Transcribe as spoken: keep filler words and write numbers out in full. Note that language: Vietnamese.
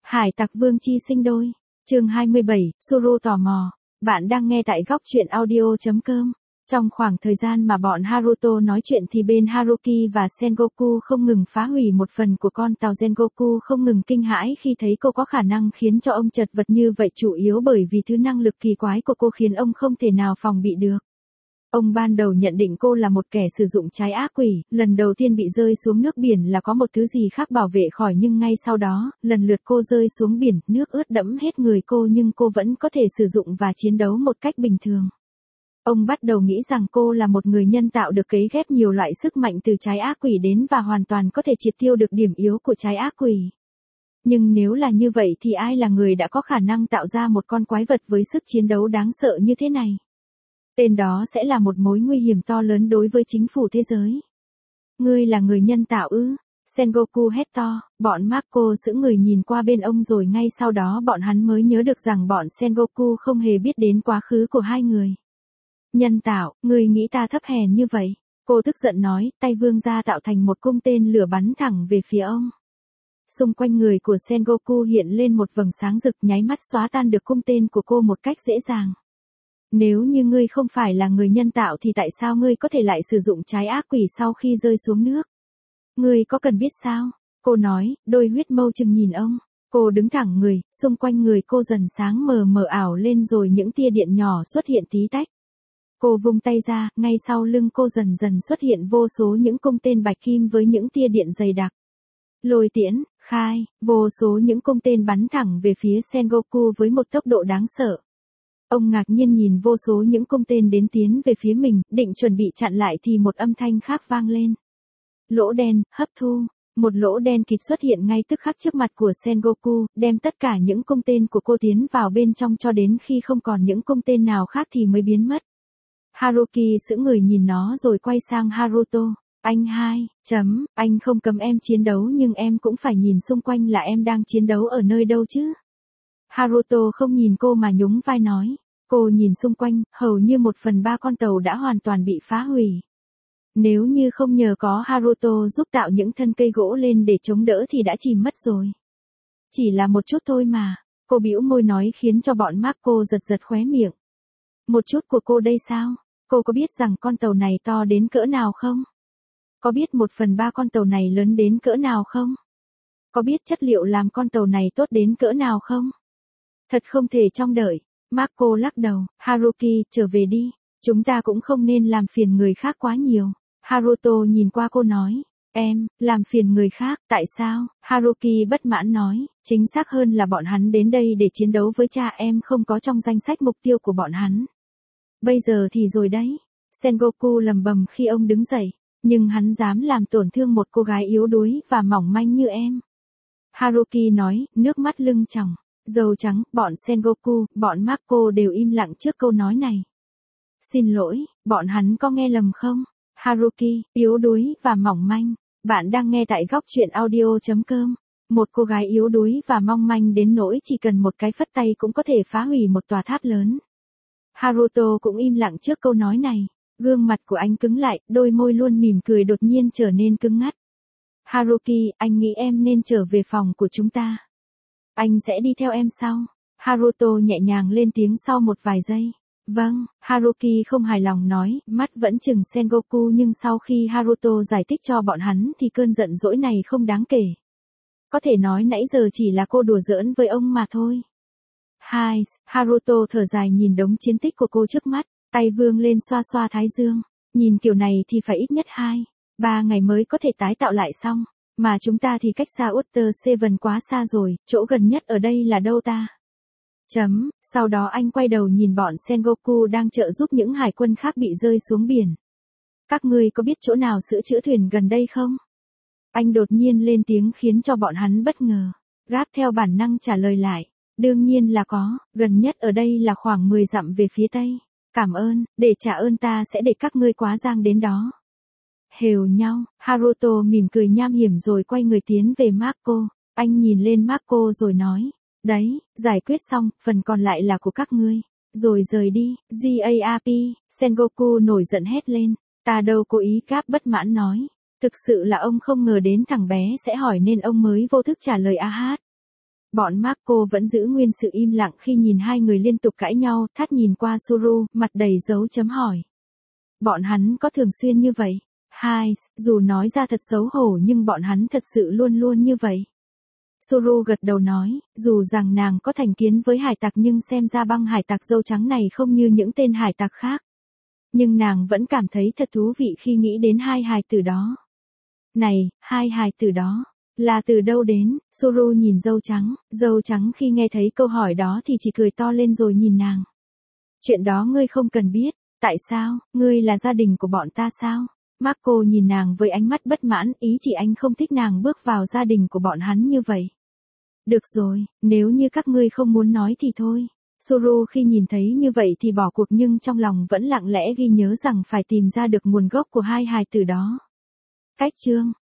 Hải tặc vương chi sinh đôi. Chương hai mươi bảy, Suru tò mò. Bạn đang nghe tại góc truyện audio.com. Trong khoảng thời gian mà bọn Haruto nói chuyện thì bên Haruki và Sengoku không ngừng phá hủy một phần của con tàu Sengoku, không ngừng kinh hãi khi thấy cô có khả năng khiến cho ông chật vật như vậy, chủ yếu bởi vì thứ năng lực kỳ quái của cô khiến ông không thể nào phòng bị được. Ông ban đầu nhận định cô là một kẻ sử dụng trái ác quỷ, lần đầu tiên bị rơi xuống nước biển là có một thứ gì khác bảo vệ khỏi, nhưng ngay sau đó, lần lượt cô rơi xuống biển, nước ướt đẫm hết người cô nhưng cô vẫn có thể sử dụng và chiến đấu một cách bình thường. Ông bắt đầu nghĩ rằng cô là một người nhân tạo được cấy ghép nhiều loại sức mạnh từ trái ác quỷ đến và hoàn toàn có thể triệt tiêu được điểm yếu của trái ác quỷ. Nhưng nếu là như vậy thì ai là người đã có khả năng tạo ra một con quái vật với sức chiến đấu đáng sợ như thế này? Tên đó sẽ là một mối nguy hiểm to lớn đối với chính phủ thế giới. Ngươi là người nhân tạo ư? Sengoku hét to, bọn Marco sững người nhìn qua bên ông rồi ngay sau đó bọn hắn mới nhớ được rằng bọn Sengoku không hề biết đến quá khứ của hai người. Nhân tạo, ngươi nghĩ ta thấp hèn như vậy? Cô tức giận nói, tay vươn ra tạo thành một cung tên lửa bắn thẳng về phía ông. Xung quanh người của Sengoku hiện lên một vầng sáng rực, nháy mắt xóa tan được cung tên của cô một cách dễ dàng. Nếu như ngươi không phải là người nhân tạo thì tại sao ngươi có thể lại sử dụng trái ác quỷ sau khi rơi xuống nước? Ngươi có cần biết sao? Cô nói, đôi huyết mâu chừng nhìn ông. Cô đứng thẳng người, xung quanh người cô dần sáng mờ mờ ảo lên rồi những tia điện nhỏ xuất hiện tí tách. Cô vung tay ra, ngay sau lưng cô dần dần xuất hiện vô số những cung tên bạch kim với những tia điện dày đặc. Lôi tiễn, khai, vô số những cung tên bắn thẳng về phía Sengoku với một tốc độ đáng sợ. Ông ngạc nhiên nhìn vô số những cung tên đến tiến về phía mình, định chuẩn bị chặn lại thì một âm thanh khác vang lên. Lỗ đen, hấp thu. Một lỗ đen kịt xuất hiện ngay tức khắc trước mặt của Sengoku, đem tất cả những cung tên của cô tiến vào bên trong cho đến khi không còn những cung tên nào khác thì mới biến mất. Haruki sững người nhìn nó rồi quay sang Haruto. Anh hai, chấm, anh không cấm em chiến đấu nhưng em cũng phải nhìn xung quanh là em đang chiến đấu ở nơi đâu chứ. Haruto không nhìn cô mà nhún vai nói. Cô nhìn xung quanh, hầu như một phần ba con tàu đã hoàn toàn bị phá hủy. Nếu như không nhờ có Haruto giúp tạo những thân cây gỗ lên để chống đỡ thì đã chìm mất rồi. Chỉ là một chút thôi mà, cô bĩu môi nói khiến cho bọn Marco giật giật khóe miệng. Một chút của cô đây sao? Cô có biết rằng con tàu này to đến cỡ nào không? Có biết một phần ba con tàu này lớn đến cỡ nào không? Có biết chất liệu làm con tàu này tốt đến cỡ nào không? Thật không thể trông đợi. Marco lắc đầu, Haruki, trở về đi. Chúng ta cũng không nên làm phiền người khác quá nhiều. Haruto nhìn qua cô nói, em, làm phiền người khác, tại sao? Haruki bất mãn nói, chính xác hơn là bọn hắn đến đây để chiến đấu với cha em, không có trong danh sách mục tiêu của bọn hắn. Bây giờ thì rồi đấy. Sengoku lầm bầm khi ông đứng dậy, nhưng hắn dám làm tổn thương một cô gái yếu đuối và mỏng manh như em. Haruki nói, nước mắt lưng tròng. Dầu trắng, bọn Sengoku, bọn Marco đều im lặng trước câu nói này. Xin lỗi, bọn hắn có nghe lầm không? Haruki, yếu đuối và mỏng manh. Bạn đang nghe tại góc truyện audio.com. Một cô gái yếu đuối và mong manh đến nỗi chỉ cần một cái phất tay cũng có thể phá hủy một tòa tháp lớn. Haruto cũng im lặng trước câu nói này. Gương mặt của anh cứng lại, đôi môi luôn mỉm cười đột nhiên trở nên cứng ngắt. Haruki, anh nghĩ em nên trở về phòng của chúng ta. Anh sẽ đi theo em sau. Haruto nhẹ nhàng lên tiếng sau một vài giây. Vâng, Haruki không hài lòng nói, mắt vẫn chừng Sengoku nhưng sau khi Haruto giải thích cho bọn hắn thì cơn giận dỗi này không đáng kể. Có thể nói nãy giờ chỉ là cô đùa giỡn với ông mà thôi. Hai, Haruto thở dài nhìn đống chiến tích của cô trước mắt, tay vươn lên xoa xoa thái dương. Nhìn kiểu này thì phải ít nhất hai, ba ngày mới có thể tái tạo lại xong. Mà chúng ta thì cách xa Water Seven quá xa rồi, chỗ gần nhất ở đây là đâu ta? Chấm, sau đó anh quay đầu nhìn bọn Sengoku đang trợ giúp những hải quân khác bị rơi xuống biển. Các ngươi có biết chỗ nào sửa chữa thuyền gần đây không? Anh đột nhiên lên tiếng khiến cho bọn hắn bất ngờ. Gáp theo bản năng trả lời lại. Đương nhiên là có, gần nhất ở đây là khoảng mười dặm về phía tây. Cảm ơn, để trả ơn ta sẽ để các ngươi quá giang đến đó. Hều nhau, Haruto mỉm cười nham hiểm rồi quay người tiến về Marco. Anh nhìn lên Marco rồi nói, đấy, giải quyết xong, phần còn lại là của các ngươi. Rồi rời đi, Gap, Sengoku nổi giận hét lên. Ta đâu cố ý, Gap bất mãn nói. Thực sự là ông không ngờ đến thằng bé sẽ hỏi nên ông mới vô thức trả lời a hát. Bọn Marco vẫn giữ nguyên sự im lặng khi nhìn hai người liên tục cãi nhau, Thắt nhìn qua Suru, mặt đầy dấu chấm hỏi. Bọn hắn có thường xuyên như vậy? Hai, dù nói ra thật xấu hổ nhưng bọn hắn thật sự luôn luôn như vậy. Suru gật đầu nói, dù rằng nàng có thành kiến với hải tặc nhưng xem ra băng hải tặc dâu trắng này không như những tên hải tặc khác. Nhưng nàng vẫn cảm thấy thật thú vị khi nghĩ đến hai hài tử đó. Này, hai hài tử đó, là từ đâu đến? Suru nhìn dâu trắng, dâu trắng khi nghe thấy câu hỏi đó thì chỉ cười to lên rồi nhìn nàng. Chuyện đó ngươi không cần biết, tại sao, ngươi là gia đình của bọn ta sao? Marco nhìn nàng với ánh mắt bất mãn, ý chỉ anh không thích nàng bước vào gia đình của bọn hắn như vậy. Được rồi, nếu như các ngươi không muốn nói thì thôi. Suru khi nhìn thấy như vậy thì bỏ cuộc nhưng trong lòng vẫn lặng lẽ ghi nhớ rằng phải tìm ra được nguồn gốc của hai hài tử đó. Cách chương